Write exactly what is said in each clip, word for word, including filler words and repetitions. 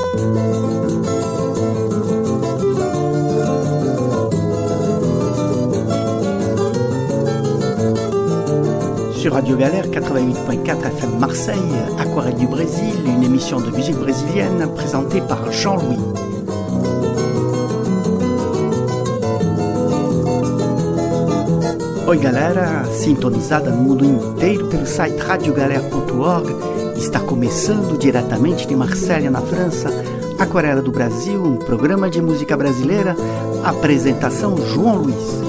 Sur Radio Galère quatre-vingt-huit virgule quatre F M Marseille, Aquarelle du Brésil, une émission de musique brésilienne présentée par Jean-Louis. Oi galera, sintonizada no mundo inteiro pelo site radio galera ponto org, está começando diretamente de Marselha, na França, Aquarela do Brasil, um programa de música brasileira, apresentação João Luiz.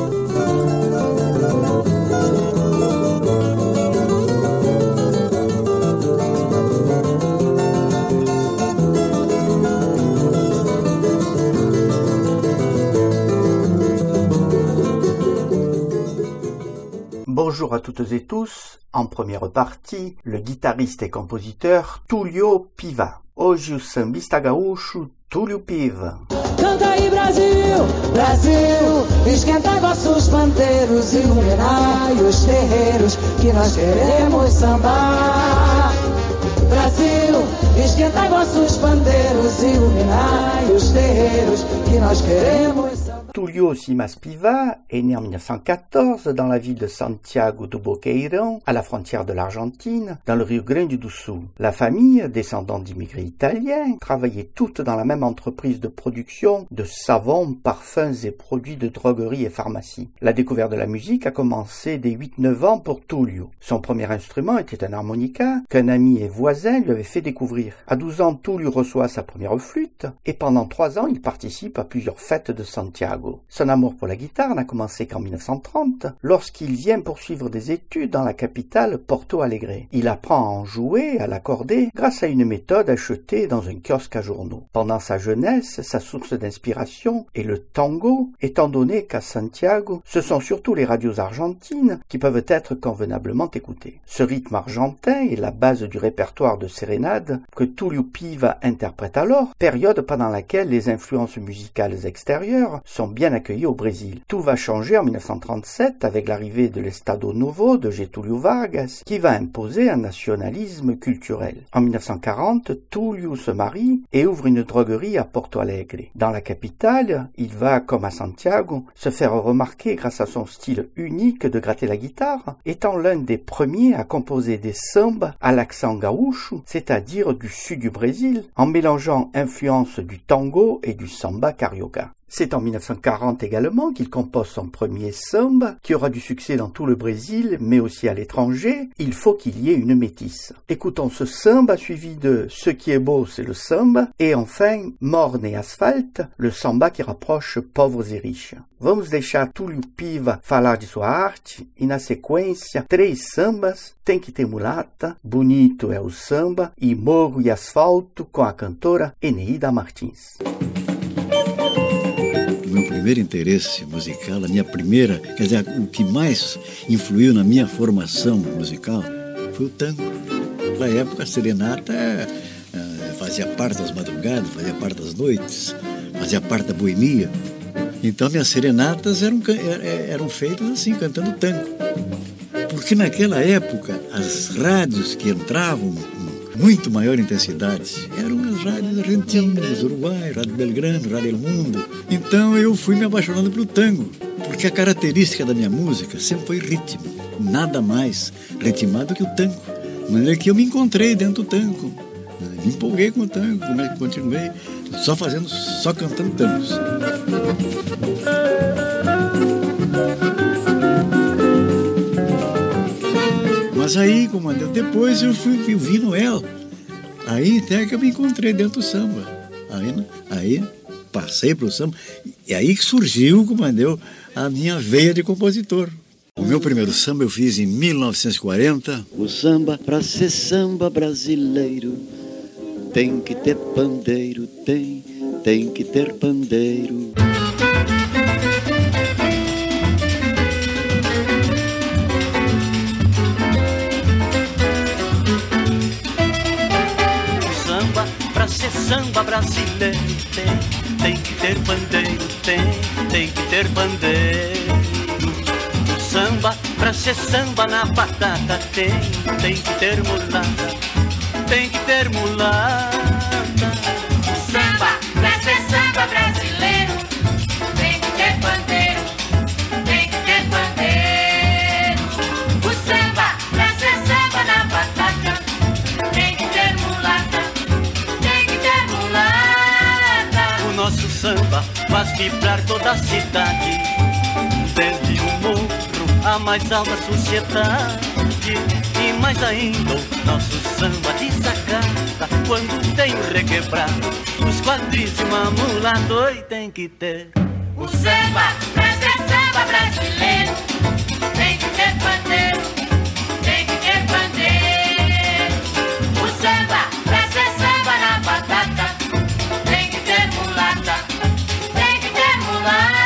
Bonjour à toutes et tous. En première partie, le guitariste et compositeur Túlio Piva. Hoje o sambista gaúcho Túlio Piva. Canta aí Brasil, Brasil, esquenta vossos pandeiros, iluminai os terreiros, que nós queremos sambar. Brasil, esquenta vossos pandeiros, iluminai os terreiros, que nós queremos sambar. Túlio Simas Piva est né en dix-neuf cent quatorze dans la ville de Santiago do Boqueirão, à la frontière de l'Argentine, dans le Rio Grande do Sul. La famille, descendante d'immigrés italiens, travaillait toutes dans la même entreprise de production de savons, parfums et produits de droguerie et pharmacie. La découverte de la musique a commencé dès huit neuf ans pour Túlio. Son premier instrument était un harmonica qu'un ami et voisin lui avait fait découvrir. À douze ans, Túlio reçoit sa première flûte et pendant trois ans, il participe à plusieurs fêtes de Santiago. Son amour pour la guitare n'a commencé qu'en dix-neuf cent trente, lorsqu'il vient poursuivre des études dans la capitale Porto Alegre. Il apprend à en jouer, à l'accorder, grâce à une méthode achetée dans un kiosque à journaux. Pendant sa jeunesse, sa source d'inspiration est le tango, étant donné qu'à Santiago, ce sont surtout les radios argentines qui peuvent être convenablement écoutées. Ce rythme argentin est la base du répertoire de sérénade que Túlio Piva interprète alors, période pendant laquelle les influences musicales extérieures sont bien accueillis au Brésil. Tout va changer en dix-neuf cent trente-sept avec l'arrivée de l'Estado Novo de Getúlio Vargas qui va imposer un nationalisme culturel. En dix-neuf cent quarante, Túlio se marie et ouvre une droguerie à Porto Alegre. Dans la capitale, il va, comme à Santiago, se faire remarquer grâce à son style unique de gratter la guitare, étant l'un des premiers à composer des sambas à l'accent gaúcho, c'est-à-dire du sud du Brésil, en mélangeant influences du tango et du samba carioca. C'est en dix-neuf cent quarante également qu'il compose son premier samba, qui aura du succès dans tout le Brésil, mais aussi à l'étranger. Il faut qu'il y ait une métisse. Écoutons ce samba suivi de Ce qui est beau, c'est le samba, et enfin Morne et Asphalt, le samba qui rapproche pauvres et riches. Vamos deixar Túlio Piva falar de sua arte e na sequência três sambas, Tem que ter mulata, Bonito é o samba e Morro e Asfalto com a cantora Eneida Martins. O meu primeiro interesse musical, a minha primeira, quer dizer, o que mais influiu na minha formação musical foi o tango. Na época, a serenata é, é, fazia parte das madrugadas, fazia parte das noites, fazia parte da boemia. Então, minhas serenatas eram, eram feitas assim, cantando tango. Porque naquela época, as rádios que entravam com muito maior intensidade eram as rádios argentinas, Uruguai, Rádio Belgrano, Rádio El Mundo. Então eu fui me apaixonando pelo tango, porque a característica da minha música sempre foi ritmo, nada mais ritmado que o tango. De maneira que eu me encontrei dentro do tango, me empolguei com o tango, continuei só fazendo, só cantando tangos. Mas aí, como depois eu fui eu vi Noel. Aí até que eu me encontrei dentro do samba. Aí, aí passei para o samba. E aí que surgiu, como deu, a minha veia de compositor. O meu primeiro samba eu fiz em mil novecentos e quarenta. O samba, pra ser samba brasileiro, tem que ter pandeiro, tem, tem que ter pandeiro. Samba brasileiro tem, tem que ter pandeiro, tem, tem que ter pandeiro. O samba, pra ser samba na batata, tem, tem que ter mulata, tem que ter mulata. O nosso samba faz vibrar toda a cidade, desde o morro à mais alta sociedade. E mais ainda o nosso samba desacata quando tem o requebrado, os quadris e uma mulata. Oi, tem que ter o samba, pra ser samba brasileiro, tem que ter pandeiro, tem que ter pandeiro. O samba, pra ser samba na batata, tem que ter mulata, tem que ter mulata.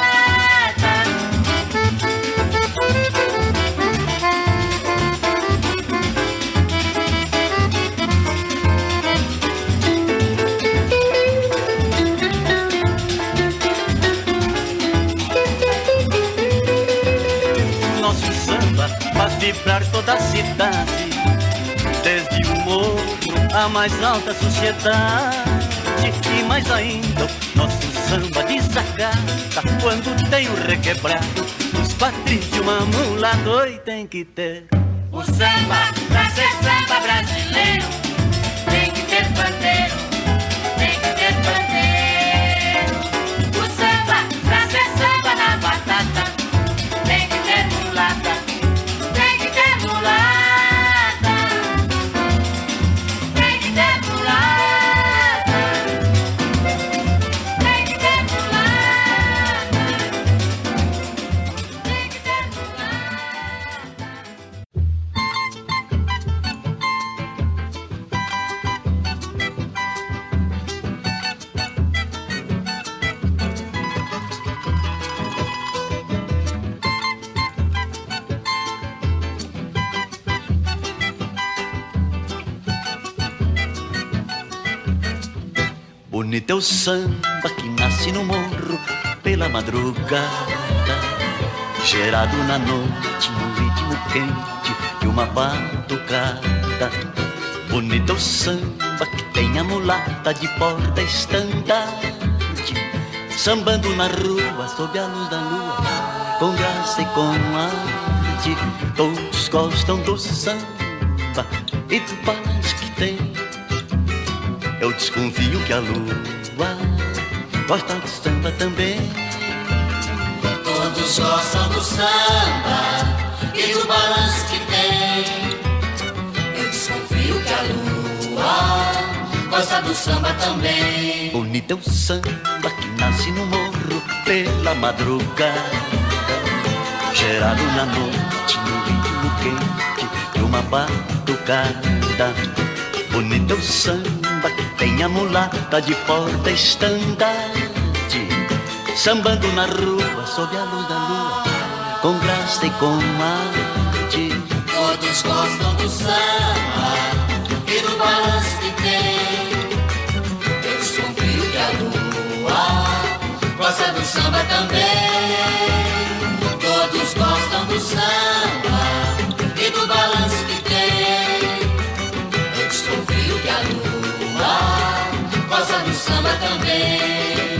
Faz vibrar toda a cidade, desde o morro à mais alta sociedade. E mais ainda, nosso samba desacata quando tem o requebrado, os quadris de uma mulata. Oi, tem que ter o samba, pra ser samba brasileiro, tem que ter pandeiro, tem que ter pandeiro. O samba, pra ser samba na batata, tem que ter mulata, tem que ter mulata, tem que ter mulata, tem que ter mulata, tem que ter mulata. Bonito é o samba que nasce no morro pela madrugada, gerado na noite num ritmo quente e uma batucada. Bonito é o samba que tem a mulata de porta estandarte, sambando na rua sob a luz da lua, com graça e com arte. Todos gostam do samba e do balanço que tem. Eu desconfio que a lua gosta do samba também. Todos gostam do samba e do balanço que tem. Eu desconfio que a lua gosta do samba também. Bonito é o samba que nasce no morro pela madrugada, gerado na noite no ritmo quente de uma batucada. Bonito é o samba que tem a mulata de porta estandarte, sambando na rua sob a luz da lua, com graça e com arte. Todos gostam do samba e do balanço que tem. Eu desconfio que a lua gosta do samba também. Todos gostam do samba e do balanço que tem. Eu desconfio que a lua gosta do samba também.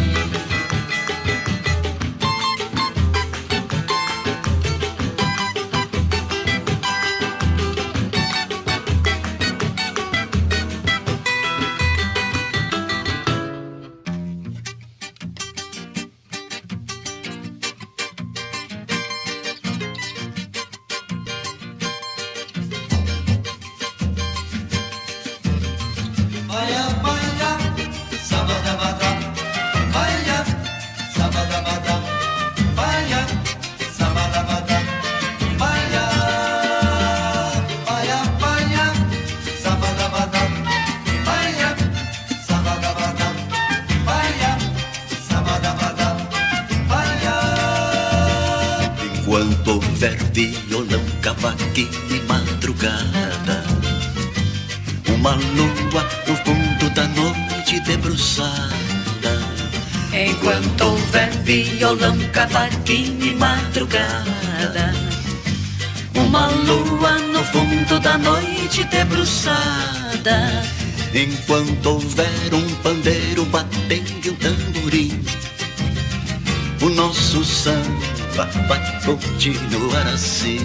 Enquanto houver violão, cavaquinho e madrugada, uma lua no fundo da noite debruçada. Enquanto houver violão, cavaquinho e madrugada, uma lua no fundo da noite debruçada. Enquanto houver um pandeiro batendo e um tamborim, o nosso samba vai continuar assim.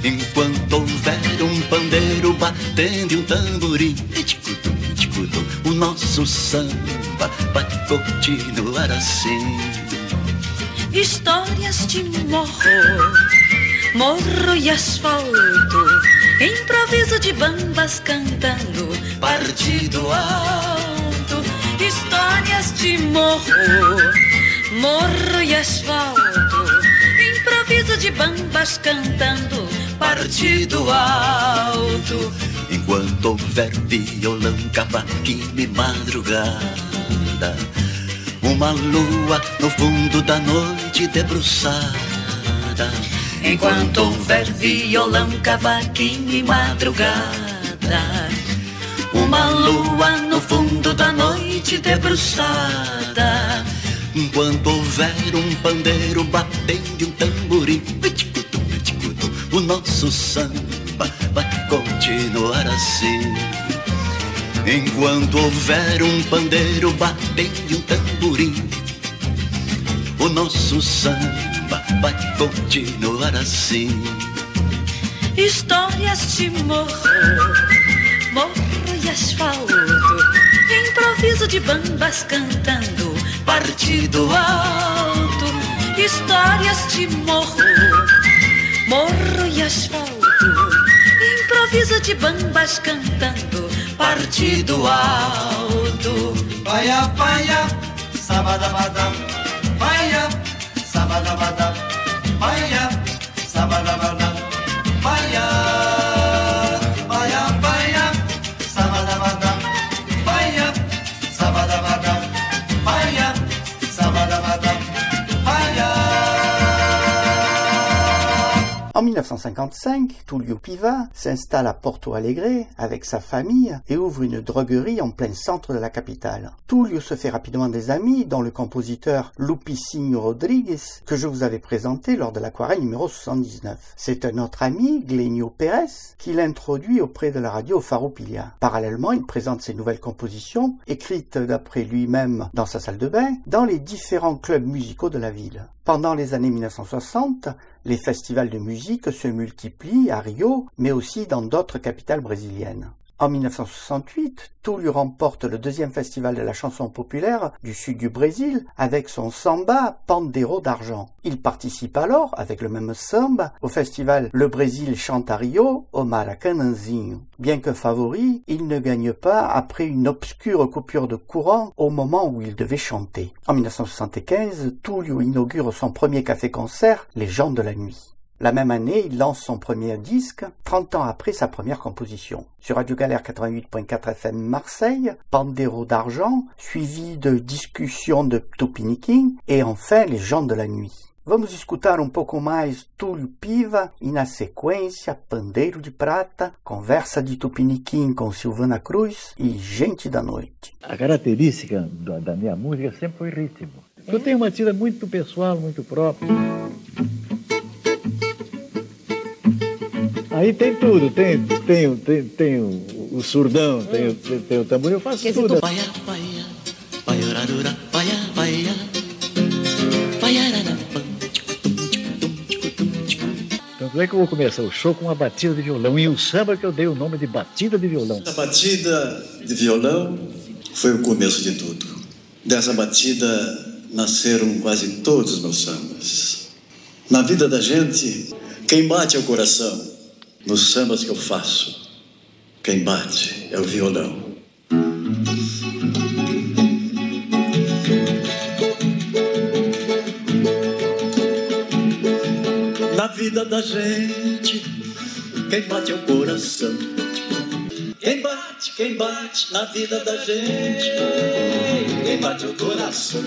Enquanto houver um pandeiro batendo e um tamborim, iticutum, iticutum, o nosso samba vai continuar assim. Histórias de morro, morro e asfalto, improviso de bambas cantando partido alto. Histórias de morro, morro e asfalto, improviso de bambas cantando partido alto. Enquanto houver violão, cavaquinho e madrugada, uma lua no fundo da noite debruçada. Enquanto houver violão, cavaquinho e madrugada, uma lua no fundo da noite debruçada. Enquanto houver um pandeiro batendo e um tamborim, o nosso samba vai continuar assim. Enquanto houver um pandeiro batendo e um tamborim, o nosso samba vai continuar assim. Histórias de morro, morro e asfalto, improviso de bambas cantando partido alto. Histórias de morro, morro e asfalto, improviso de bambas cantando partido alto. Baia, baia, sabadabadam, baia, sabadabadam, baia, sabadabadam, baia, baia, baia, sabadabadam, baia, sabadabadam, baia, sabadabadam, baia. En mille neuf cent cinquante-cinq, Tullio Piva s'installe à Porto Alegre avec sa famille et ouvre une droguerie en plein centre de la capitale. Tullio se fait rapidement des amis, dont le compositeur Lupicinho Rodrigues, que je vous avais présenté lors de l'aquarelle numéro soixante-dix-neuf. C'est un autre ami, Glenio Pérez, qui l'introduit auprès de la radio Farroupilha. Parallèlement, il présente ses nouvelles compositions, écrites d'après lui-même dans sa salle de bain, dans les différents clubs musicaux de la ville. Pendant les années mille neuf cent soixante, les festivals de musique se multiplient à Rio, mais aussi dans d'autres capitales brésiliennes. En mille neuf cent soixante-huit, Tullio remporte le deuxième festival de la chanson populaire du sud du Brésil avec son samba Pandeiro d'argent. Il participe alors, avec le même samba, au festival Le Brésil chante à Rio au Maracanãzinho. Bien que favori, il ne gagne pas après une obscure coupure de courant au moment où il devait chanter. En mille neuf cent soixante-quinze, Tullio inaugure son premier café-concert, Les gens de la nuit. La même année, il lance son premier disque, trente ans après sa première composition. Sur Radio Galère quatre-vingt-huit virgule quatre F M Marseille, Pandeiro d'argent, suivi de Discussion de Tupiniquim et enfin Les gens de la nuit. Vamos escutar um pouco mais Tullio Piva e na sequência Pandeiro de Prata, Conversa de Tupiniquim com Silvana Cruz e Gente da Noite. A característica da minha música sempre foi ritmo. Eu tenho uma tira muito pessoal, muito própria. Aí tem tudo, tem, tem, tem, tem o, o surdão, tem, tem, tem o tambor, eu faço tudo. Tanto é que eu vou começar o show com uma batida de violão, e o samba que eu dei o nome de batida de violão. A batida de violão foi o começo de tudo. Dessa batida nasceram quase todos os meus sambas. Na vida da gente, quem bate é o coração. Nos sambas que eu faço, quem bate é o violão. Na vida da gente, quem bate é o coração. Quem bate, quem bate na vida da gente, quem bate é o coração.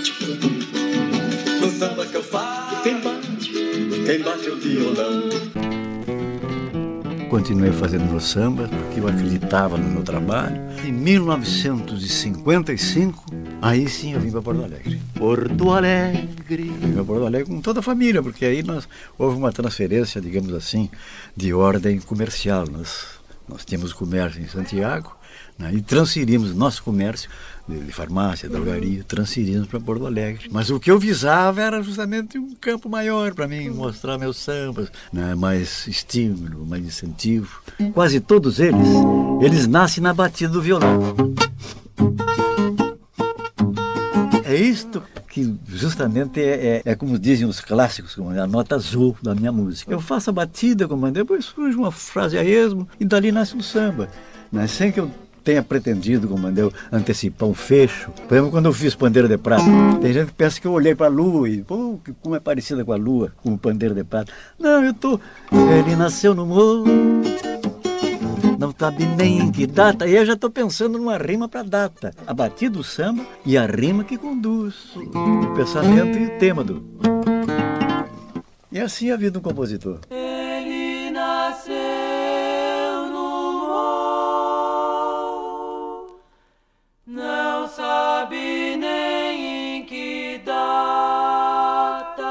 No samba que eu faço, quem bate, quem bate é o violão. Continuei fazendo meu samba, porque eu acreditava no meu trabalho. Em mil novecentos e cinquenta e cinco, aí sim eu vim para Porto Alegre. Porto Alegre. Vim para Porto Alegre com toda a família, porque aí nós, houve uma transferência, digamos assim, de ordem comercial. Nós, nós tínhamos comércio em Santiago, né, e transferimos nosso comércio de, de farmácia, drogaria, transferimos para Porto Alegre. Mas o que eu visava era justamente um campo maior para mim, mostrar meus sambas, né, mais estímulo, mais incentivo. Quase todos eles, eles nascem na batida do violão. É isto que justamente é, é, é como dizem os clássicos, comandante, a nota azul da minha música. Eu faço a batida, comandante, depois surge uma frase a esmo e dali nasce um samba. Né? Sem que eu tenha pretendido, comandante, antecipar um fecho. Por exemplo, quando eu fiz Pandeiro de Prata, tem gente que pensa que eu olhei para a lua e, pô, como é parecida com a lua, com o Pandeiro de Prata. Não, eu tô... Ele nasceu no morro, não sabe nem em que data, e eu já estou pensando numa rima para data. A batida do samba e a rima que conduz o pensamento e o tema do... E assim a vida do compositor. Ele nasceu no morro, não sabe nem em que data.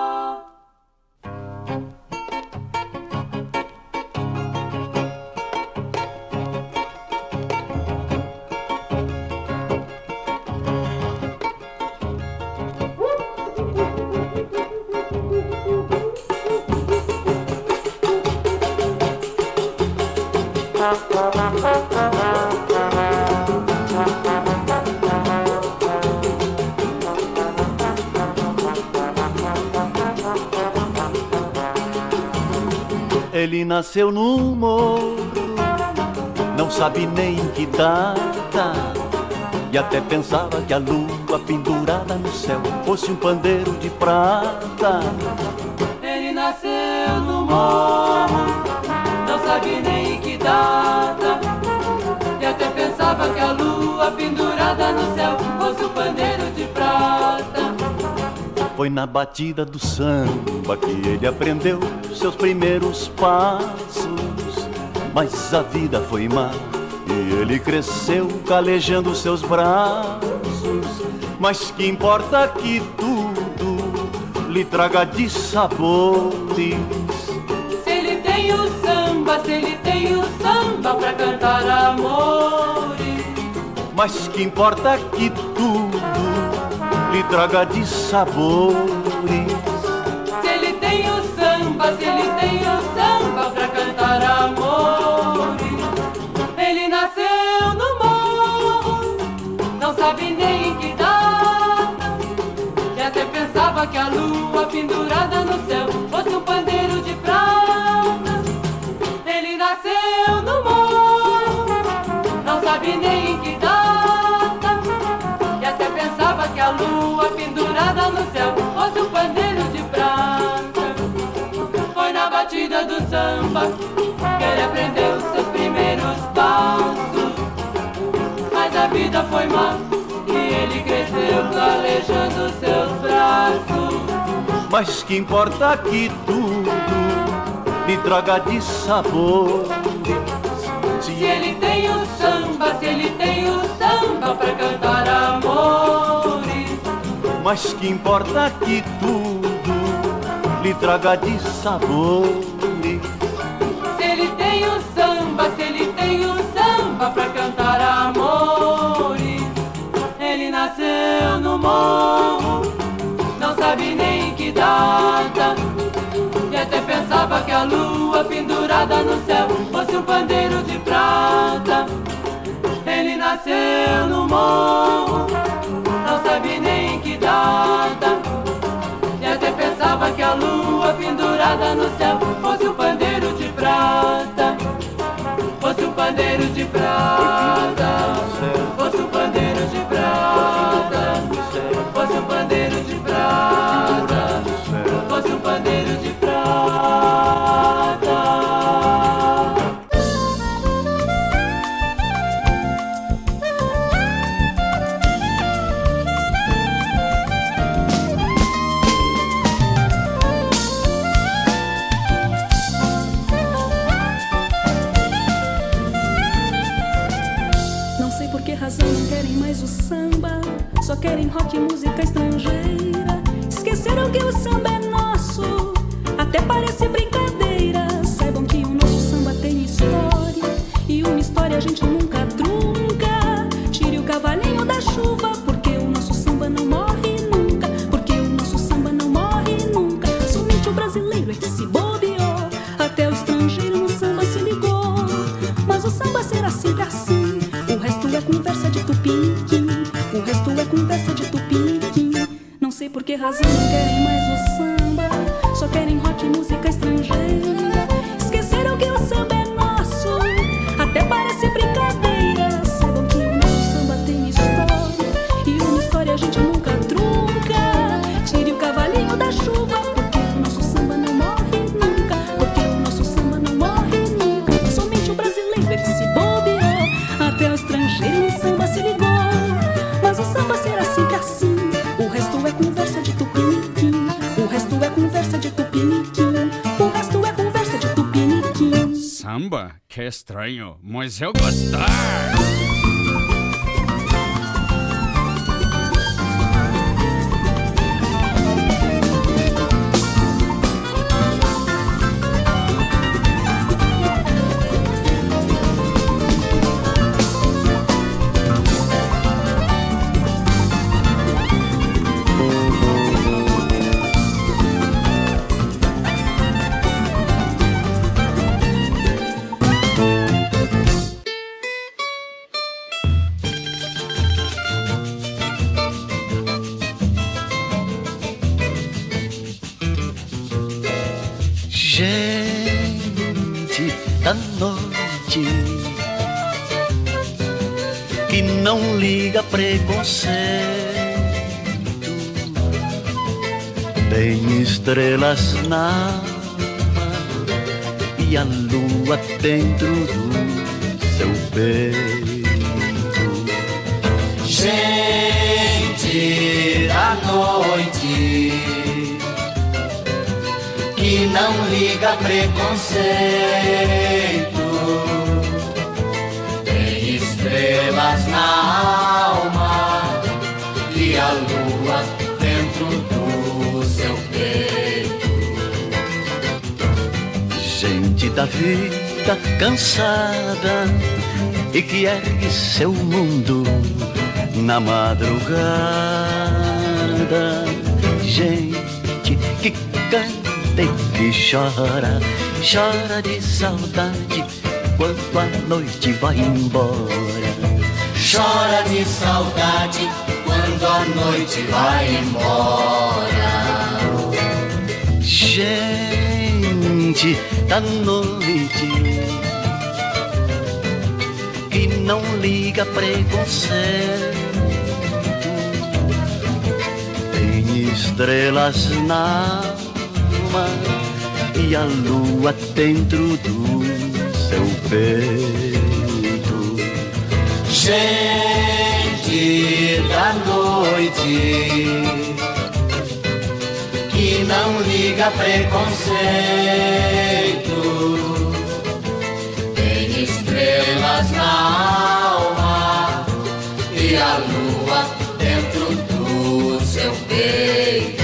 Ele nasceu no morro, não sabe nem em que data, e até pensava que a lua pendurada no céu fosse um pandeiro de prata. Ele nasceu no morro, não sabe nem em que data, e até pensava que a lua pendurada no céu fosse um pandeiro de prata. Foi na batida do samba que ele aprendeu seus primeiros passos, mas a vida foi má e ele cresceu calejando seus braços. Mas que importa que tudo lhe traga de sabores, se ele tem o samba, se ele tem o samba pra cantar amores. Mas que importa que tudo lhe traga de sabores, se ele tem o samba, se ele tem o samba pra cantar amores. Ele nasceu no morro, não sabe nem em que data, e até pensava que a lua pendurada no céu fosse um pandeiro de prata. Ele nasceu no morro, não sabe nem em que data, e até pensava que a lua pendurada no céu fosse um pandeiro de prata. Foi na batida do samba que ele aprendeu seus primeiros passos, mas a vida foi má e ele cresceu calejando seus braços. Mas que importa que tudo lhe traga de sabor, se ele tem o samba, se ele tem o samba pra cantar amores. Mas que importa que tudo lhe traga de sabores, se ele tem o samba, se ele tem o samba pra cantar amores. Ele nasceu no morro, não sabe nem em que data, e até pensava que a lua pendurada no céu fosse um pandeiro de prata. Ele nasceu no morro, não sabe nem em que data, e até pensava que a lua pendurada no céu fosse um pandeiro de prata. Fosse um pandeiro de prata, fosse um pandeiro de prata, fosse um pandeiro de prata, fosse um pandeiro de prata. Não querem mais o samba, só querem rock e música estrangeira. Esqueceram que o samba é nosso, até parece brincadeira. Saibam que o nosso samba tem história, e uma história a gente nunca trunca. Tire o cavalinho da chuva, porque o nosso samba não morre nunca, porque o nosso samba não morre nunca. Somente o brasileiro é que se bobeou, até o estrangeiro no samba se ligou. Mas o samba será sempre assim, o resto é conversa de tupiniquim, o resto é conversa de tupiniquim. por que razão não querem mais o samba, só querem rock e música estrangeira. Esqueceram que o samba é nosso, até parece brincadeira. Saibam que o nosso samba tem história, e uma história a gente nunca trunca. Tire o cavalinho da chuva, porque o nosso samba não morre nunca, porque o nosso samba não morre nunca. Somente o brasileiro é que se bobeou, até o estrangeiro no samba se ligou. Mas o samba será sempre assim, o resto é conversa de tupiniquim, o resto é conversa de tupiniquim, o resto é conversa de tupiniquim. Samba? Que estranho, mas eu gostar. Gente da noite que não liga preconceito, tem estrelas na alma e a lua dentro do seu peito. Gente da noite que não liga preconceito, tem estrelas na alma e a lua dentro do seu peito. Gente da vida cansada e que ergue seu mundo na madrugada, gente que canta e que chora, chora de saudade quando a noite vai embora. Chora de saudade quando a noite vai embora. Gente da noite que não liga preconceito, tem estrelas na e a lua dentro do seu peito. Gente da noite que não liga preconceito, tem estrelas na alma e a lua dentro do seu peito.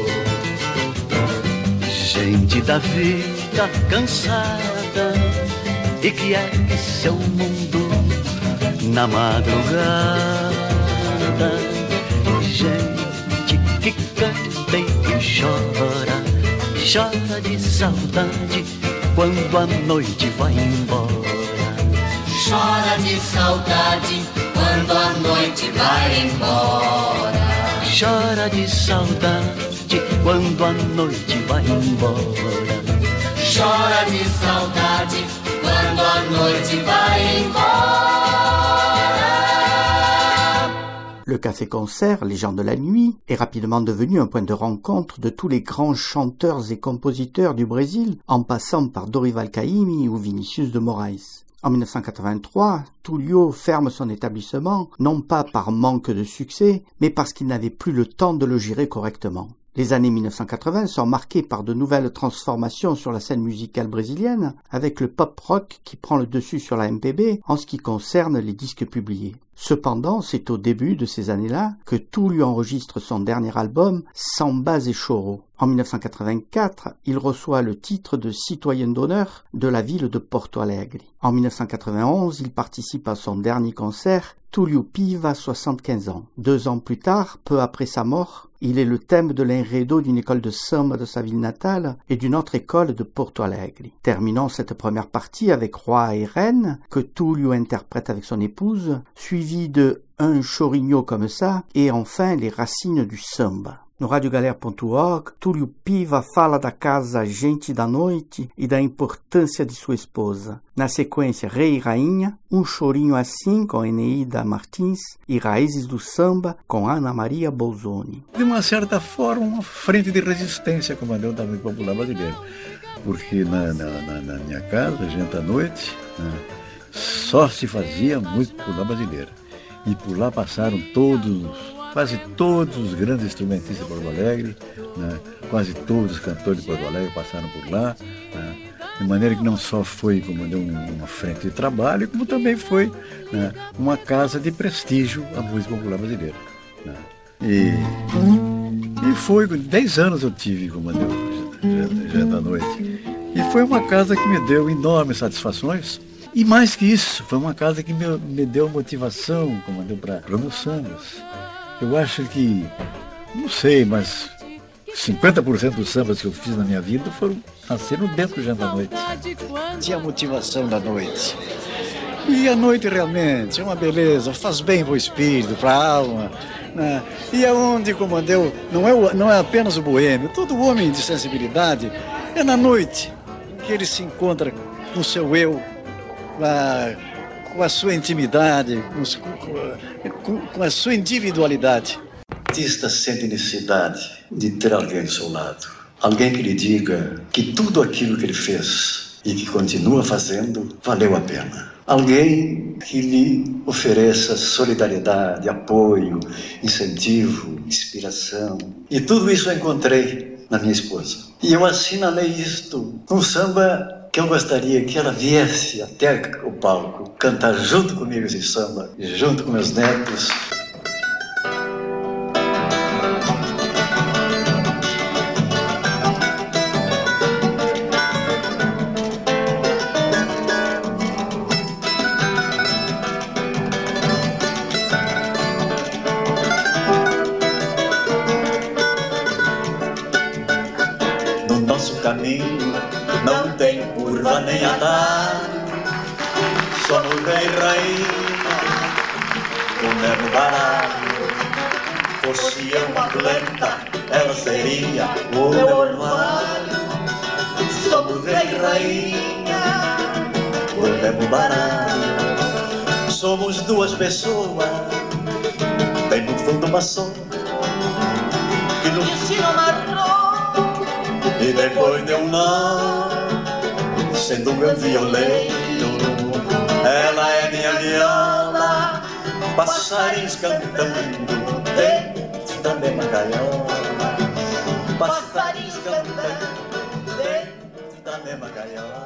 Gente da vida cansada e que ergue seu mundo na madrugada, gente que canta e que chora, chora de saudade quando a noite vai embora. Chora de saudade quando a noite vai embora. Chora de saudade quando a noite vai embora. Chora de saudade quando a noite vai embora. Le café-concert, les gens de la nuit, est rapidement devenu un point de rencontre de tous les grands chanteurs et compositeurs du Brésil, en passant par Dorival Caymmi ou Vinicius de Moraes. En mille neuf cent quatre-vingt-trois, Tullio ferme son établissement, non pas par manque de succès, mais parce qu'il n'avait plus le temps de le gérer correctement. Les années mille neuf cent quatre-vingts sont marquées par de nouvelles transformations sur la scène musicale brésilienne, avec le pop-rock qui prend le dessus sur la M P B en ce qui concerne les disques publiés. Cependant, c'est au début de ces années-là que Tullio enregistre son dernier album, Sambas et Choro. En mille neuf cent quatre-vingt-quatre, il reçoit le titre de citoyen d'honneur de la ville de Porto Alegre. En mille neuf cent quatre-vingt-onze, il participe à son dernier concert, Tullio Piva a soixante-quinze ans. Deux ans plus tard, peu après sa mort, il est le thème de l'enredo d'une école de samba de sa ville natale et d'une autre école de Porto Alegre. Terminons cette première partie avec Roi et Reine, que Tullio interprète avec son épouse, suivi de Un Chorinho comme ça, et enfin les racines du samba. No rádio galera ponto org, Túlio Piva fala da casa Gente da Noite e da importância de sua esposa. Na sequência, Rei e Rainha, Um Chorinho Assim, com Eneida Martins, e Raízes do Samba, com Ana Maria Bolzoni. De uma certa forma, uma frente de resistência, como é o da música popular brasileira. Porque na, na, na, na minha casa, Gente da Noite, né, só se fazia música popular brasileira. E por lá passaram todos, quase todos os grandes instrumentistas de Porto Alegre, né, quase todos os cantores de Porto Alegre passaram por lá, né, de maneira que não só foi como uma frente de trabalho, como também foi, né, uma casa de prestígio à música popular brasileira. Né. E, e foi, dez anos eu tive como Gente da Noite. E foi uma casa que me deu enormes satisfações. E mais que isso, foi uma casa que me, me deu motivação, como deu para meus sambas. Eu acho que, não sei, mas cinquenta por cento dos sambas que eu fiz na minha vida foram nasceram dentro do Gente da Noite. Tinha a motivação da noite. E a noite realmente é uma beleza, faz bem para o espírito, para a alma. Né? E é onde, como deu, não é, o, não é apenas o boêmio, todo homem de sensibilidade, é na noite que ele se encontra com o seu eu, com a, com a sua intimidade, com, com, com a sua individualidade. O artista sente necessidade de ter alguém do seu lado. Alguém que lhe diga que tudo aquilo que ele fez e que continua fazendo valeu a pena. Alguém que lhe ofereça solidariedade, apoio, incentivo, inspiração. E tudo isso eu encontrei na minha esposa. E eu assinalei isto num samba que eu gostaria que ela viesse até o palco, cantar junto comigo esse samba, junto com meus netos. Não tem curva nem atalho, só no rei rainha, o mesmo baralho. Fosse eu uma atleta, ela seria o meu orvalho. Só no rei rainha, o mesmo baralho. Somos duas pessoas, bem no fundo uma só, que no destino amarrou. E depois de um não, sendo meu violeiro, ela é minha viola, passarinhos cantando dentro da mesma gaiola, passarinhos cantando dentro da mesma gaiola.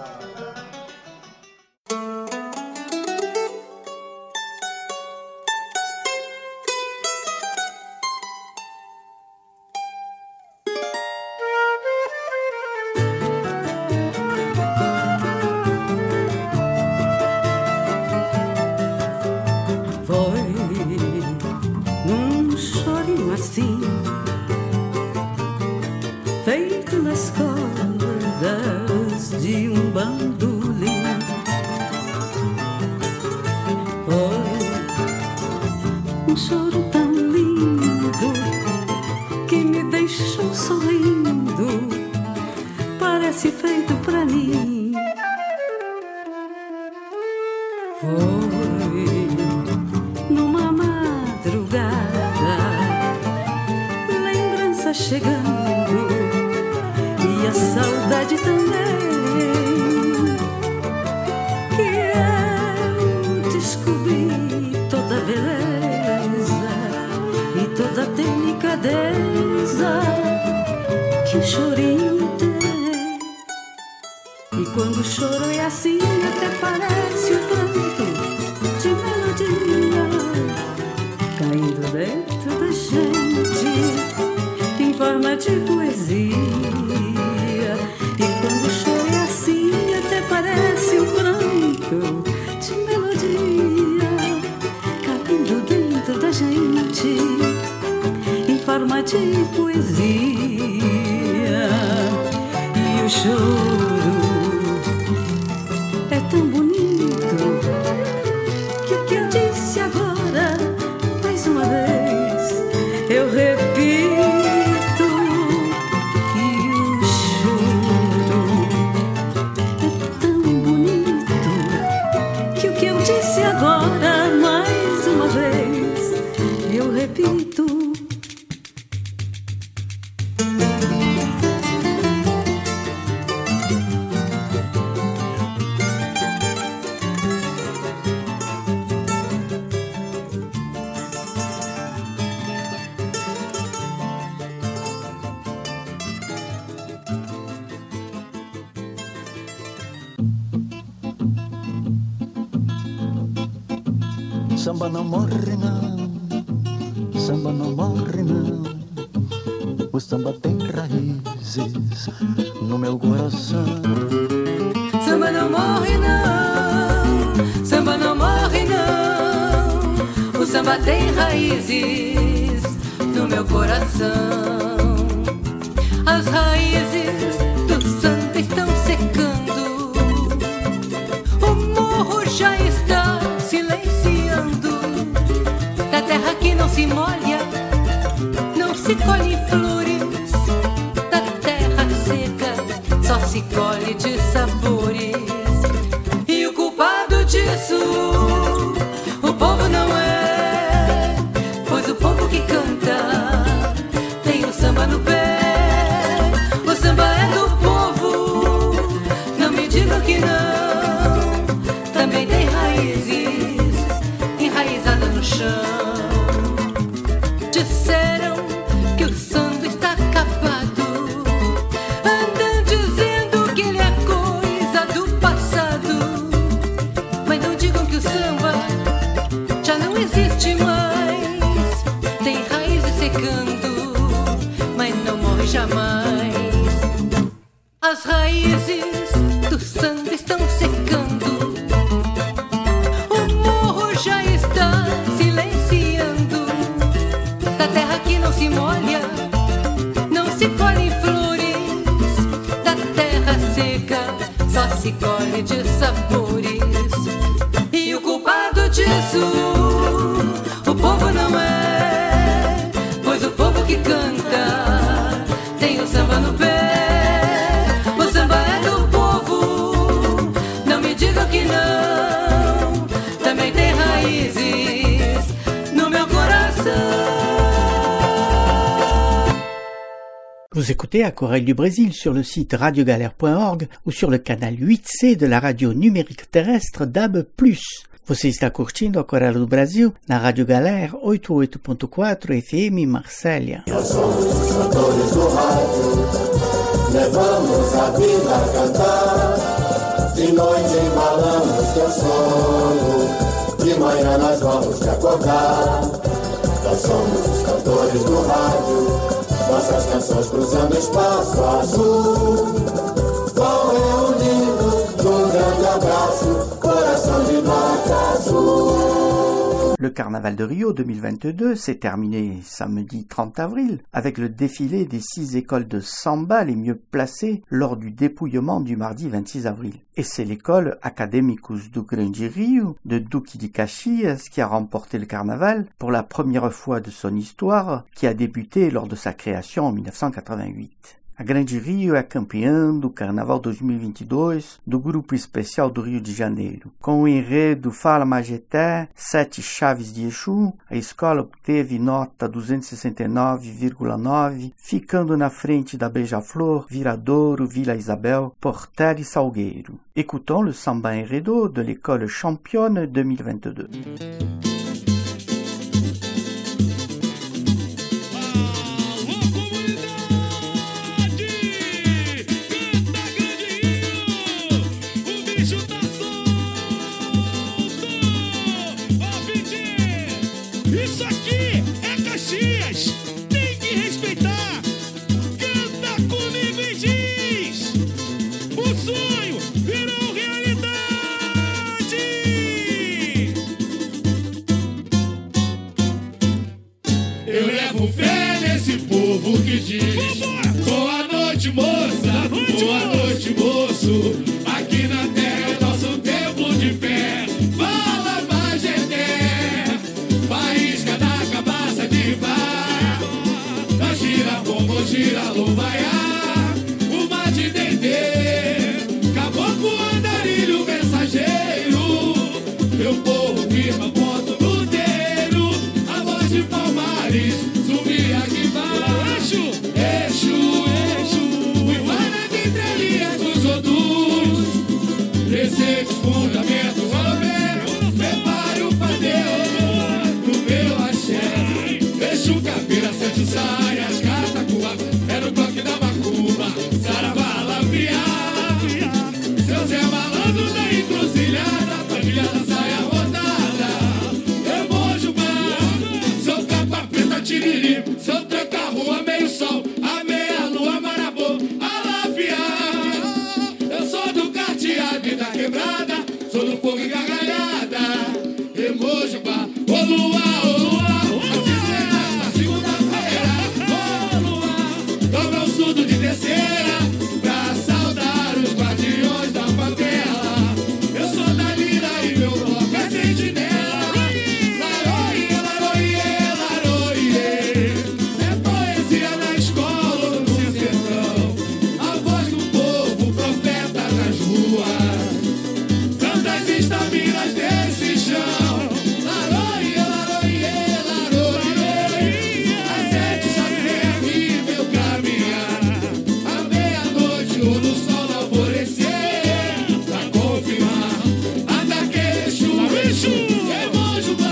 Feito nas cordas de um bandolim, foi um choro tão lindo que me deixou sorrindo, parece feito pra mim. Foi numa madrugada, lembrança chegando e a saudade também, que eu descobri toda a beleza e toda a delicadeza que o chorinho tem. E quando o choro é assim, até parece um canto de melodia caindo dentro da gente em forma de poesia. E quando o choro é assim, até parece um pranto de melodia caindo dentro da gente em forma de poesia. E o choro é tão bonito que o que eu disse agora, mais uma vez, eu repito. repito. Samba não morre não, samba não morre não. O samba tem raízes no meu coração. Samba não morre não, samba não morre não. O samba tem raízes no meu coração. As raízes do samba estão secando. O morro já está silenciando. Da terra que não se molha, não se colhe flores. Da terra seca, só se colhe de sabores. E o culpado disso, o povo não é. Pois o povo que canta tem o samba no pé. O samba é do povo, não me digam que não. Também tem raízes enraizadas no chão. Disseram que o samba está acabado, andam dizendo que ele é coisa do passado. Mas não digam que o samba já não existe mais. Tem raízes secando, mas não morre jamais. As raízes do samba estão secando. O morro já está silenciando. Da terra que não se molha, não se colhe flores. Da terra seca, só se colhe de sabores. E o culpado disso, o povo não é. Pois o povo que canta tem o samba no pé. O samba é do povo, não me digam que não. Também tem raízes no meu coração. Vous écoutez Aquarelle du Brésil sur le site radiogalère point org ou sur le canal huit C de la radio numérique terrestre D A B plus. Você está curtindo Aquarelle do Brasil na Rádio Galère oitenta e oito ponto quatro F M Marsella. Nós somos os cantores do rádio, levamos a vida a cantar. De noite embalamos teu sono, de manhã nós vamos te acordar. Nós somos os cantores do rádio, nossas canções cruzando espaço azul. Vão reunindo num grande abraço, coração de nota azul. Le Carnaval de Rio deux mille vingt-deux s'est terminé samedi trente avril avec le défilé des six écoles de samba les mieux placées lors du dépouillement du mardi vingt-six avril. Et c'est l'école Academicus do Grande Rio de Duque de Caxias qui a remporté le carnaval pour la première fois de son histoire, qui a débuté lors de sa création en mille neuf cent quatre-vingt-huit. A Grande Rio é campeã do Carnaval dois mil e vinte e dois do Grupo Especial do Rio de Janeiro. Com o enredo Fala Majeté, Sete Chaves de Exu, a escola obteve nota duzentos e sessenta e nove vírgula nove, ficando na frente da Beija-Flor, Viradouro, Vila Isabel, Portela e Salgueiro. Écoutons le samba enredo de l'école championne deux mille vingt-deux. Isso aqui é Caxias, tem que respeitar. Canta comigo e diz: o sonho virou realidade. Eu levo fé nesse povo que diz: boa noite, moça, boa noite, moço. Aqui na terra é nosso templo de fé. Fala, Majeté, faísca da cabaça de bar. Da gira, bombo, gira, luvaiá, o mate dendê, caboclo, andarilho, mensageiro. Meu povo firma ponto no dedo, a voz de palma mares, Zumbi aqui vai. Exu, Exu, Exu, e vai nas entrelinhas dos odus. Preceitos, fundamentos, Roberto, prepare o padeiro pro meu axé. Exu, caveira, sete saias, catacuá, é no toque da macumba, sarabala, viá. Seu Zé Malandro da encruzilhada, padilhada, saia rodada. Eu vou jubar, sou capa preta, tiriri, sou tranca rua, meio sol, a meia lua, marabô, alaviá. Eu sou do carteado e da quebrada, sou do fogo e gargalhada. Eu vou jubar, ô lua, ô lua, a descena na segunda-feira. Ô lua, dobra o surdo de terceira, pra saudar os guardiões da favela. Eu sou da lira e meu bloco é sentinela. Laroie, laroie, laroie, é poesia na escola ou no sertão. A voz do povo, profeta nas ruas, tantas estaminas desse chão. Laroie, laroie, laroie, às sete já treme meu caminhar. À meia-noite ou no sol alvorecer, pra confirmar, ataque Exu, Exu, Emojubá,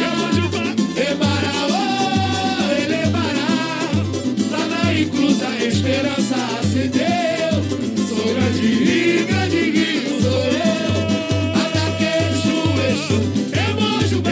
Ebaraô, Elebará. Lá na encruza a esperança acendeu, sou grande e grande guio sou eu. Ataque Exu, Exu, Emojubá,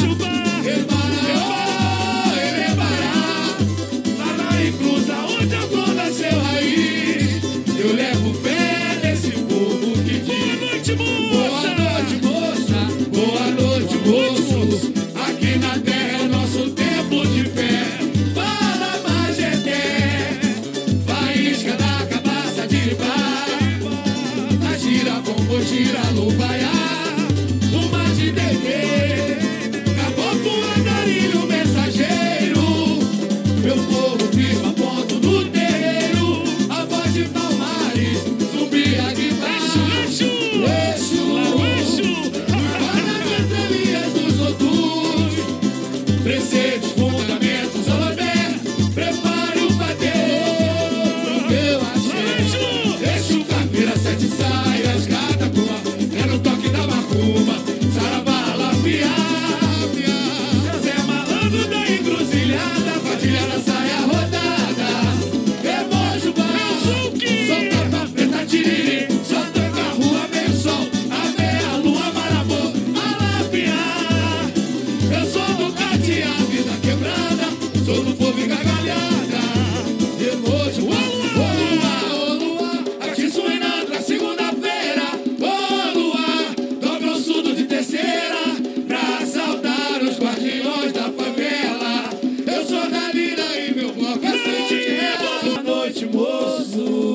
Ebaraô, Elebará. Lá na encruza onde a flor nasceu raiz, eu levo fé nesse povo que diz boa noite, moça, boa noite, moço. Aqui na terra é nosso templo de fé. Fala, Majeté, faísca da cabaça de bar, a gira, bombo, gira, luvaiá, uma de Dedê, caboclo, andarilho, mensageiro. Meu povo firma ponto no terreiro, a voz de Palmares, Zumbi aqui vai. Exu, Exu, Exu, vai nas entrelinhas dos odus. Preceitos, fundamentos, Olodé, prepare o padeiro pro meu axé. Exu, caveira, sete saias, catacuá, é no toque da macumba, sarabala, viá. Seu Zé Malandro da encruzilhada, padilhada, saia rodada. Eu vou jubar, sou capa preta, tiriri, sou tranca rua, meio sol, a meia lua, marabô, alaviá. Eu sou do carteado e da quebrada, sou do povo e gargalhada. Eu vou jubar, ô lua, ô lua, aqui suena na segunda-feira. Ô lua, dobra o surdo de terceira, pra saudar os guardiões da favela. Eu sou da lira e meu bloco é sentinela. Boa noite, moço.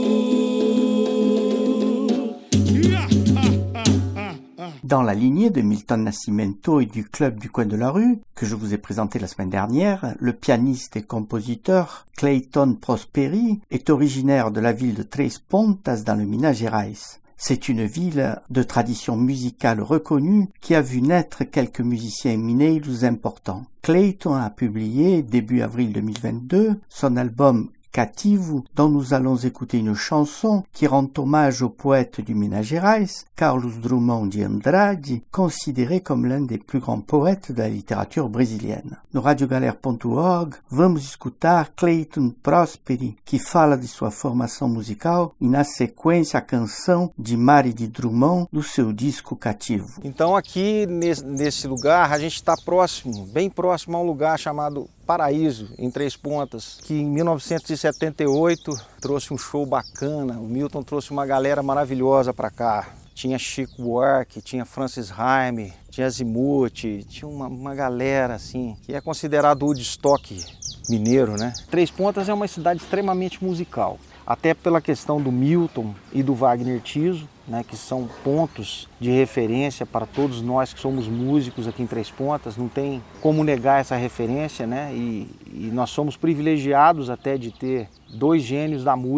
Dans la lignée de Milton Nascimento et du Club du Coin de la Rue, que je vous ai présenté la semaine dernière, le pianiste et compositeur Clayton Prosperi est originaire de la ville de Três Pontas dans le Minas Gerais. C'est une ville de tradition musicale reconnue qui a vu naître quelques musiciens mineiros importants. Clayton a publié, début avril deux mille vingt-deux, son album Cativo, dont nous allons écouter une chanson qui rend hommage au poète du Minas Gerais, Carlos Drummond de Andrade, considéré comme l'un des plus grands poètes de la literature brésilienne. No radiogalera ponto org, vamos escutar Clayton Prosperi, que fala de sua formação musical, e na sequência a canção de Mari de Drummond do seu disco Cativo. Então aqui nesse, nesse lugar a gente está próximo, bem próximo a um lugar chamado Paraíso, em Três Pontas, que em mil novecentos e setenta e oito trouxe um show bacana. O Milton trouxe uma galera maravilhosa para cá. Tinha Chico Buarque, tinha Francis Haime, tinha Azimuth, tinha uma, uma galera assim, que é considerado o Woodstock mineiro, né? Três Pontas é uma cidade extremamente musical, até pela questão do Milton e do Wagner Tiso, né, que são pontos de referência para todos nós que somos músicos aqui em Três Pontas. Não tem como negar essa referência, né? E, e nós somos privilegiados até de ter dois gênios da música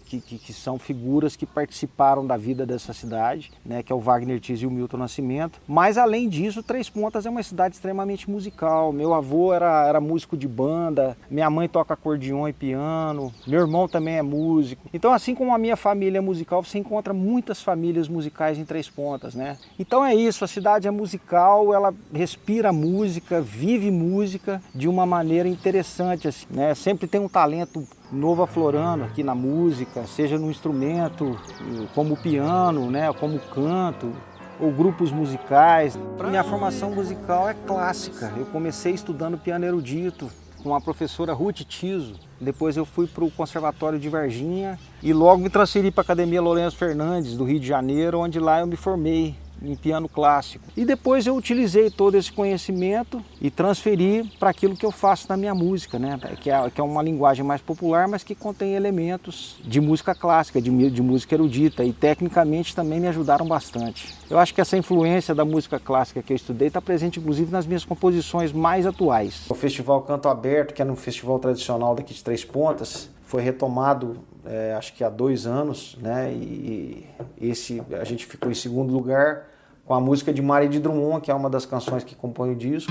que, que, que são figuras que participaram da vida dessa cidade, né, que é o Wagner Tiso e o Milton Nascimento. Mas além disso, Três Pontas é uma cidade extremamente musical. Meu avô era, era músico de banda, minha mãe toca acordeon e piano, meu irmão também é músico. Então, assim como a minha família é musical, você encontra muitas famílias musicais em Três Pontas, né? Então é isso, a cidade é musical, ela respira música, vive música de uma maneira interessante, assim, né? Sempre tem um talento novo aflorando aqui na música, seja no instrumento, como o piano, né, como o canto, ou grupos musicais. Minha formação musical é clássica. Eu comecei estudando piano erudito com a professora Ruth Tiso. Depois eu fui para o Conservatório de Varginha e logo me transferi para a Academia Lourenço Fernandes, do Rio de Janeiro, onde lá eu me formei em piano clássico. E depois eu utilizei todo esse conhecimento e transferi para aquilo que eu faço na minha música, né? Que é, que é uma linguagem mais popular, mas que contém elementos de música clássica, de, de música erudita, e tecnicamente também me ajudaram bastante. Eu acho que essa influência da música clássica que eu estudei está presente inclusive nas minhas composições mais atuais. O Festival Canto Aberto, que é um festival tradicional daqui de Três Pontas, foi retomado é, acho que há dois anos, né? E esse, a gente ficou em segundo lugar com a música de Maria de Drummond, que é uma das canções que compõe o disco.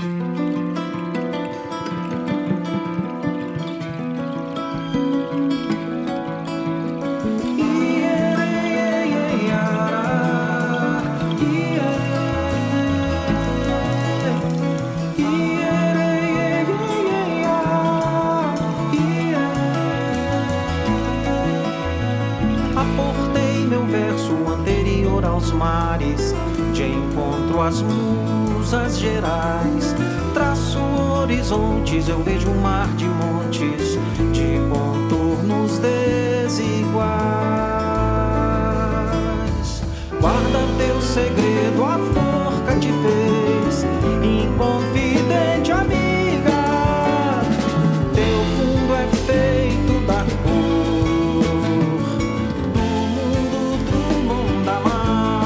Mares, de encontro às musas gerais, traço horizontes, eu vejo um mar de montes, de contornos desiguais. Guarda teu segredo, a forca te fez, inconfidente amiga, teu fundo é feito da cor do mundo Drummond da mar.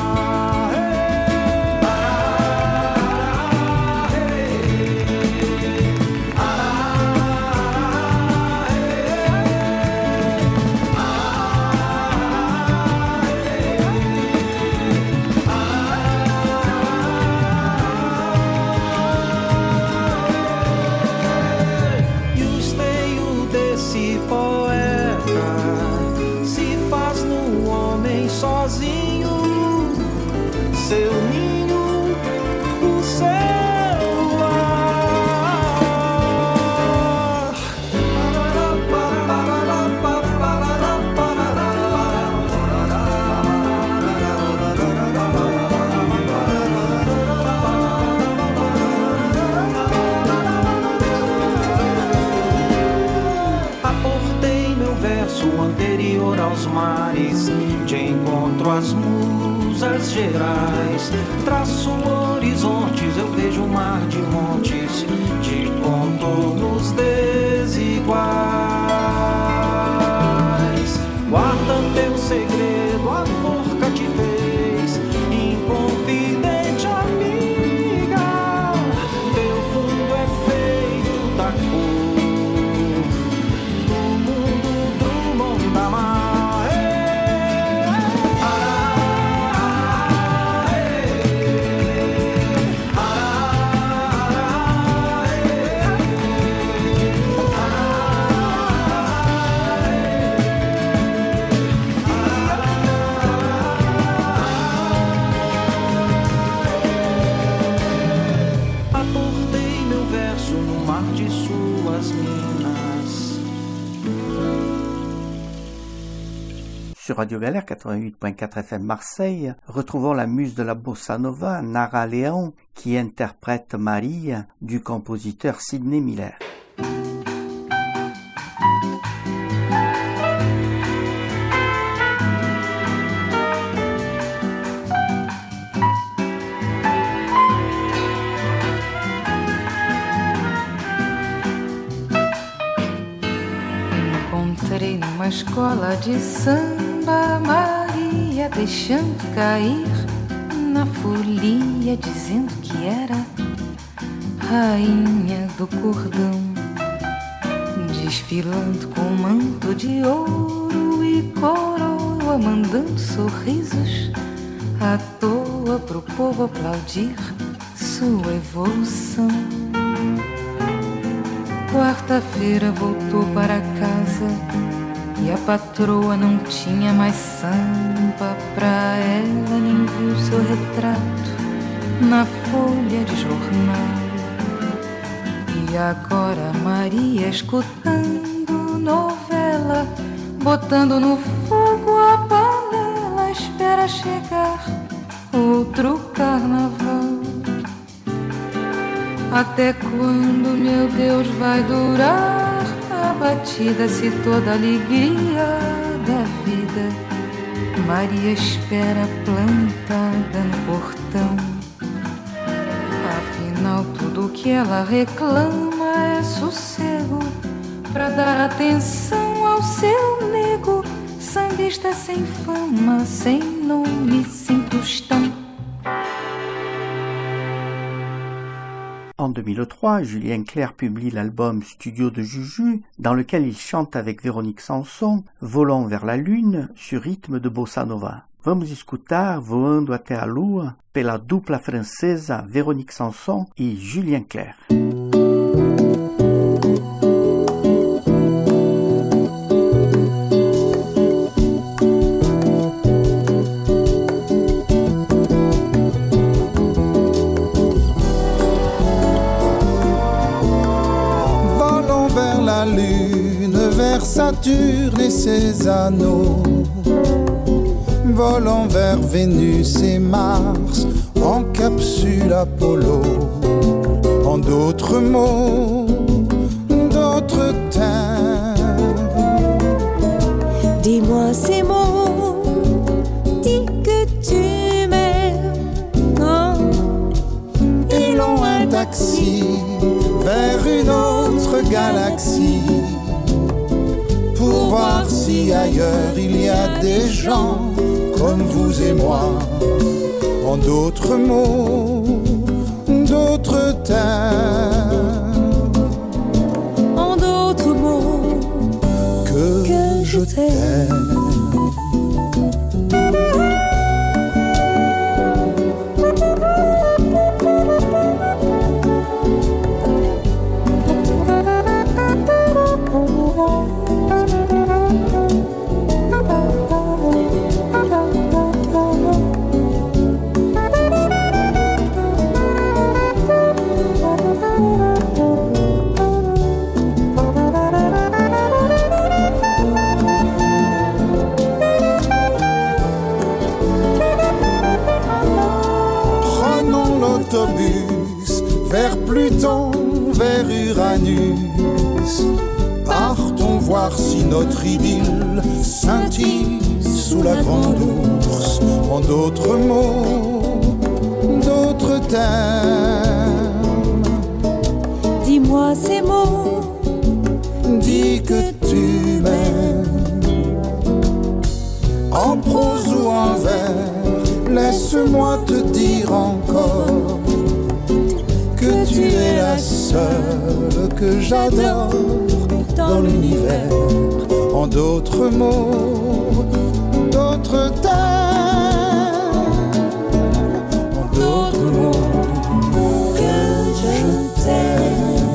Aos mares, de encontro às musas gerais, traço horizontes, eu vejo um mar de montes, de contornos desiguais. Guarda teu segredo, a forca te fez, inconfidente amiga, teu fundo é feito da cor do mundo Drummond da mar. Sur Radio Galère quatre-vingt-huit point quatre F M Marseille, retrouvons la muse de la bossa nova, Nara Leão, qui interprète Maria du compositeur Sidney Miller. Encontrei numa escola de samba Maria deixando cair na folia, dizendo que era rainha do cordão, desfilando com manto de ouro e de coroa, mandando sorrisos à toa pro povo aplaudir sua evolução. Quarta-feira voltou para casa e a patroa não tinha mais samba pra ela, nem viu seu retrato na folha de jornal. E agora Maria, escutando novela, botando no fogo a panela, espera chegar outro carnaval. Até quando, meu Deus, vai durar a batida, se toda a alegria da vida Maria espera plantada no portão? Afinal, tudo que ela reclama é sossego pra dar atenção ao seu nego, sambista sem fama, sem nome, sem tostão. En deux mille trois, Julien Clerc publie l'album Studio de Juju, dans lequel il chante avec Véronique Sanson « Volant vers la lune » sur rythme de bossa nova. Vamos escutar Voando até a Lua pela dupla francesa Véronique Sanson e Julien Clerc. Saturne et ses anneaux, volant vers Vénus et Mars en capsule Apollo. En d'autres mots, d'autres termes. Dis-moi ces mots, dis que tu m'aimes. Oh. Et l'on un taxi vers une autre galaxie, pour voir si ailleurs il y a des gens comme vous et moi. En d'autres mots, d'autres termes. En d'autres mots, que, que je t'aime. Vers Pluton, vers Uranus, partons voir si notre idylle scintille sous la grande ours. En d'autres mots, d'autres termes. Dis-moi ces mots, dis que tu m'aimes. En prose ou en vers, laisse-moi te dire encore que tu es la seule que j'adore dans l'univers. En d'autres mots, d'autres termes. En d'autres mots, que je t'aime.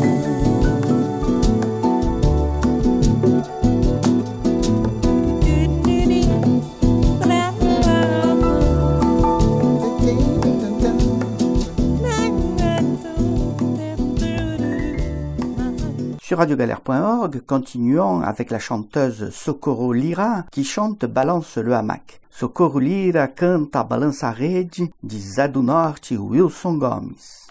Sur radio galère point org, continuons avec la chanteuse Socorro Lira qui chante Balance le hamac. Socorro Lira canta Balança a Rede de Zé do Norte e Wilson Gomes.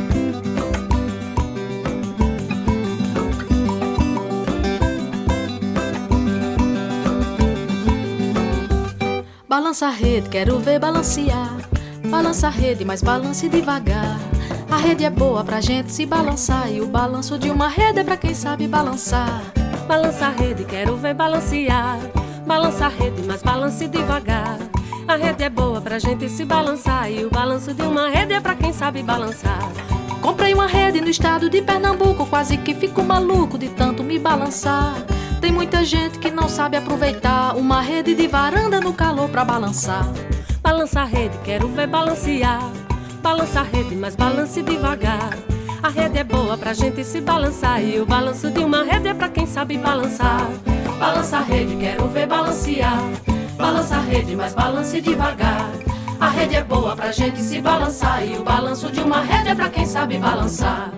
Balança a rede, quero ver balancear. Balança a rede, mas balance devagar. A rede é boa pra gente se balançar, e o balanço de uma rede é pra quem sabe balançar. Balança a rede, quero ver balancear. Balança a rede, mas balance devagar. A rede é boa pra gente se balançar, e o balanço de uma rede é pra quem sabe balançar. Comprei uma rede no estado de Pernambuco, quase que fico maluco de tanto me balançar. Tem muita gente que não sabe aproveitar uma rede de varanda no calor pra balançar. Balança a rede, quero ver balancear. Balança a rede, mas balance devagar. A rede é boa pra gente se balançar, e o balanço de uma rede é pra quem sabe balançar. Balança a rede, quero ver balancear. Balança a rede, mas balance devagar. A rede é boa pra gente se balançar, e o balanço de uma rede é pra quem sabe balançar.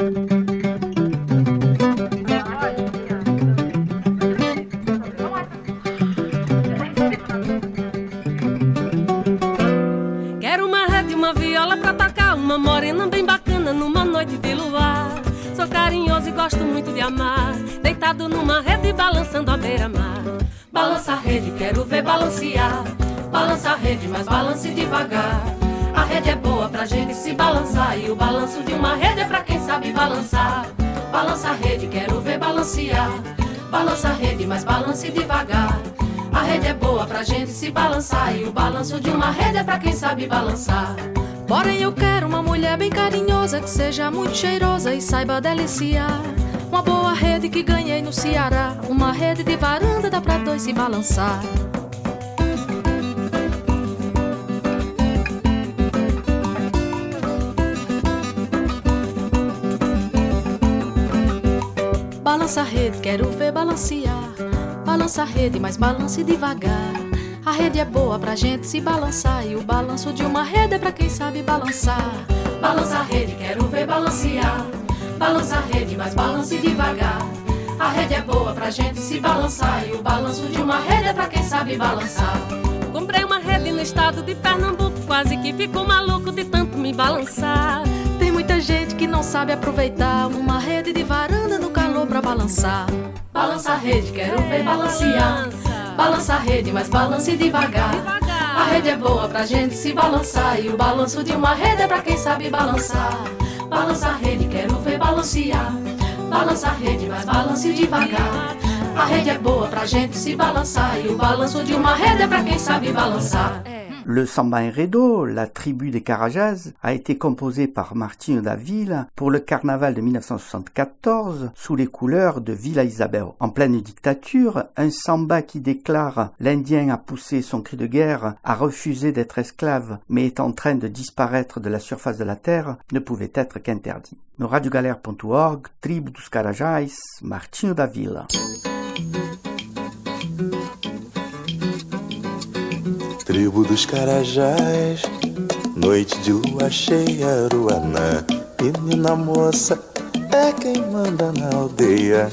Quero uma rede e uma viola pra tocar, uma morena bem bacana numa noite de luar. Sou carinhoso e gosto muito de amar, deitado numa rede balançando à beira-mar. Balança a rede, quero ver balancear. Balança a rede, mas balance devagar. A rede é boa pra gente se balançar, e o balanço de uma rede é pra quem sabe balançar. Balança a rede, quero ver balancear. Balança a rede, mas balance devagar. A rede é boa pra gente se balançar, e o balanço de uma rede é pra quem sabe balançar. Porém eu quero uma mulher bem carinhosa, que seja muito cheirosa e saiba deliciar. Uma boa rede que ganhei no Ceará, uma rede de varanda dá pra dois se balançar. Balança a rede, quero ver balancear. Balança a rede, mas balance devagar. A rede é boa pra gente se balançar, e o balanço de uma rede é pra quem sabe balançar. Balança a rede, quero ver balancear. Balança a rede, mas balance devagar. A rede é boa pra gente se balançar, e o balanço de uma rede é pra quem sabe balançar. Comprei uma rede no estado de Pernambuco, quase que fico maluco de tanto me balançar. Tem muita gente que não sabe aproveitar uma rede de varanda no calor pra balançar. Balança a rede, quero ver balancear. Balança a rede, mas balance devagar. A rede é boa pra gente se balançar, e o balanço de uma rede é pra quem sabe balançar. Balança a rede, quero ver balancear. Balança a rede, mas balance devagar. A rede é boa pra gente se balançar, e o balanço de uma rede é pra quem sabe balançar. Le Samba Enredo, la tribu des Carajás, a été composé par Martinho da Vila pour le carnaval de mille neuf cent soixante-quatorze sous les couleurs de Villa Isabel. En pleine dictature, un samba qui déclare « L'Indien a poussé son cri de guerre, a refusé d'être esclave, mais est en train de disparaître de la surface de la terre » ne pouvait être qu'interdit. No radiogalère ponto org, Tribo dos Carajás, Martinho da Vila. Tribo dos Carajás, noite de lua cheia, Aruanã, menina moça é quem manda na aldeia.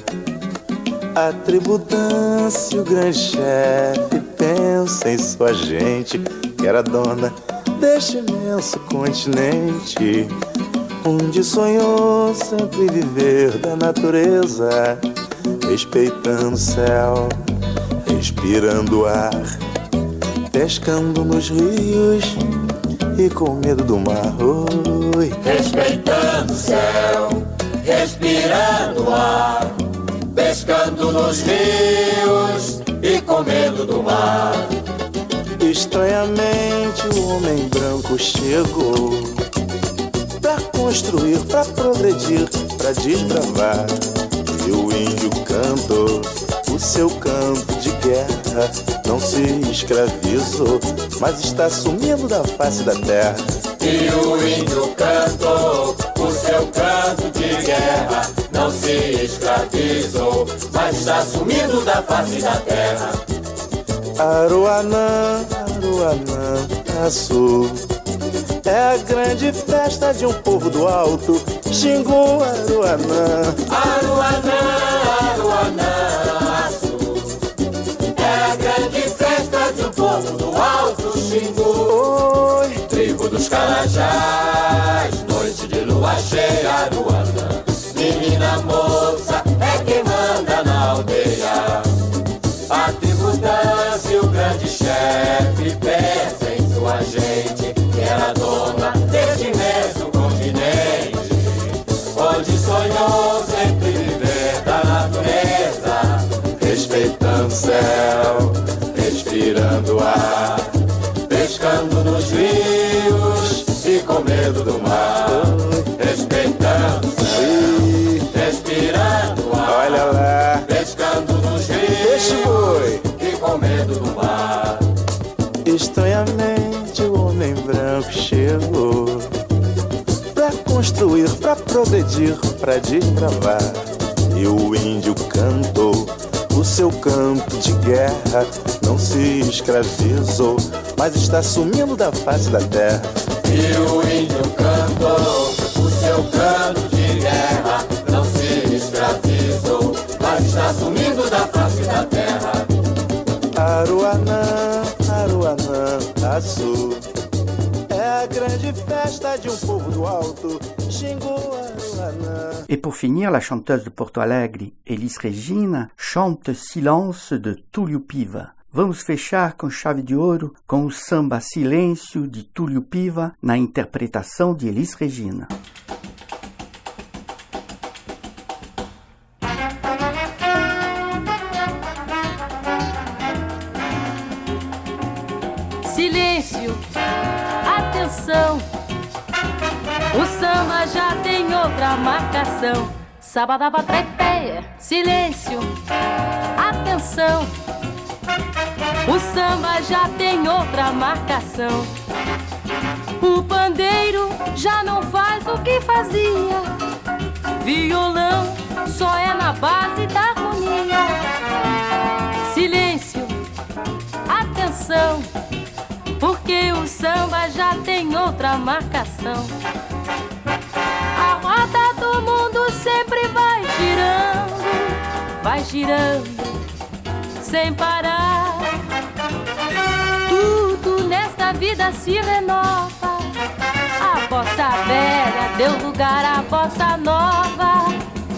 A tribo dança e o grande chefe pensa em sua gente, que era dona deste imenso continente, onde sonhou sempre viver da natureza, respeitando o céu, respirando o ar, pescando nos rios e com medo do mar. Oi. Respeitando o céu, respirando o ar, pescando nos rios e com medo do mar. Estranhamente o homem branco chegou pra construir, pra progredir, pra desbravar. E o índio cantou o seu canto de guerra, não se escravizou, mas está sumindo da face da terra. E o índio cantou o seu canto de guerra, não se escravizou, mas está sumindo da face da terra. Aruanã, Aruanã, Açu, é a grande festa de um povo do alto, Xingu, Aruanã. Aruanã, Aruanã, Açu, é a grande festa de um povo do alto, Xingu. Oi. Tribo dos Carajás, noite de lua cheia, Aruanã, menina moça é quem manda na aldeia. A tribo dança e o grande chefe pensa em sua gente, que era dona deste imenso continente, onde sonhou sempre viver da natureza, respeitando o céu, respirando o ar, pescando nos rios e com medo do mar. Respeitando o céu, respirando o ar, olha lá, pescando nos progredir, pra desbravar. E o índio cantou o seu canto de guerra, não se escravizou, mas está sumindo da face da terra. E o índio cantou o seu canto de guerra, não se escravizou, mas está sumindo da face da terra. Aruanã, Aruanã, Açu, é a grande festa de um povo do alto, Xingu, Aruanã. Et pour finir, la chanteuse de Porto Alegre, Elis Regina, chante Silence de Túlio Piva. Vamos fechar com chave de ouro com o samba Silêncio de Túlio Piva na interpretação de Elis Regina. Silêncio, atenção, o samba já tem outra marcação. Sabadaba trepeia, silêncio, atenção, o samba já tem outra marcação. O pandeiro já não faz o que fazia, violão só é na base da harmonia. Silêncio, atenção, porque o samba já tem outra marcação. A roda do mundo sempre vai girando, vai girando, sem parar. Tudo nesta vida se renova, a bossa velha deu lugar à bossa nova.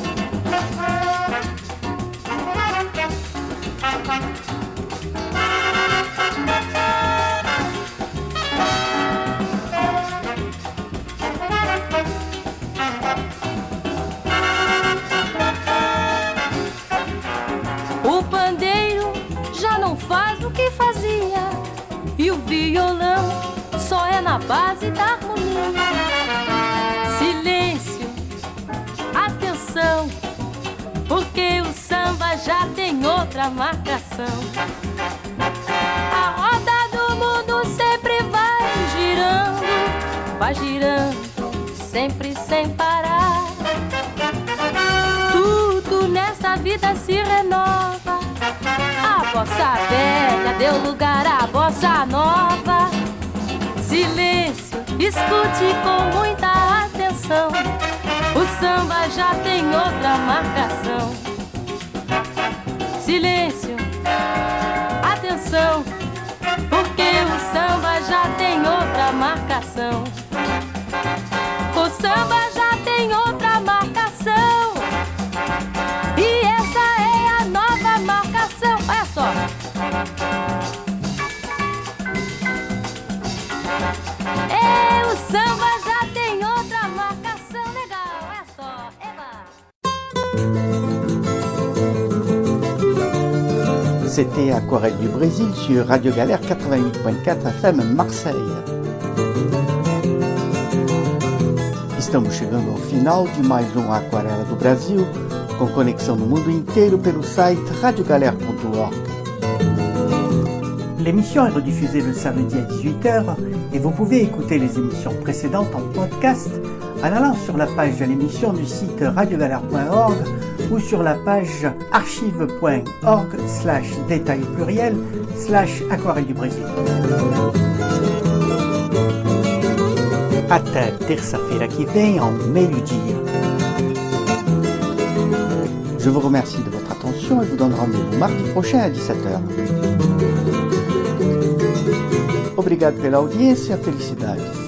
O pandeiro já não faz o que fazia, e o violão só é na base da harmonia. Silêncio, atenção, porque o samba já tem outra marcação. A roda do mundo sempre vai girando, vai girando, sempre sem parar. Tudo nessa vida se renova, a bossa velha deu lugar à bossa nova. Silêncio, escute com muita atenção, o samba já tem outra marcação. Silêncio, atenção, porque o samba já tem outra marcação. O samba já tem outra marcação, e essa é a nova marcação. Olha só. É, o samba já tem outra marcação. Legal, olha só. Eba. C'était Aquarelle du Brésil sur Radio Galère quatre-vingt-huit point quatre F M Marseille. Estamos chegando ao final de mais um Aquarela do Brasil, com conexão no mundo inteiro pelo site radio galère point org. L'émission est rediffusée le samedi à dix-huit heures et vous pouvez écouter les émissions précédentes en podcast en allant sur la page de l'émission du site radio galère point org ou sur la page archive point org slash détail pluriel slash aquarelle du Brésil. Até terça-feira que vem, ao meio-dia. Je vous remercie de votre attention et vous donne rendez-vous mardi prochain à dix-sept heures. Obrigado pela audiência, felicidades.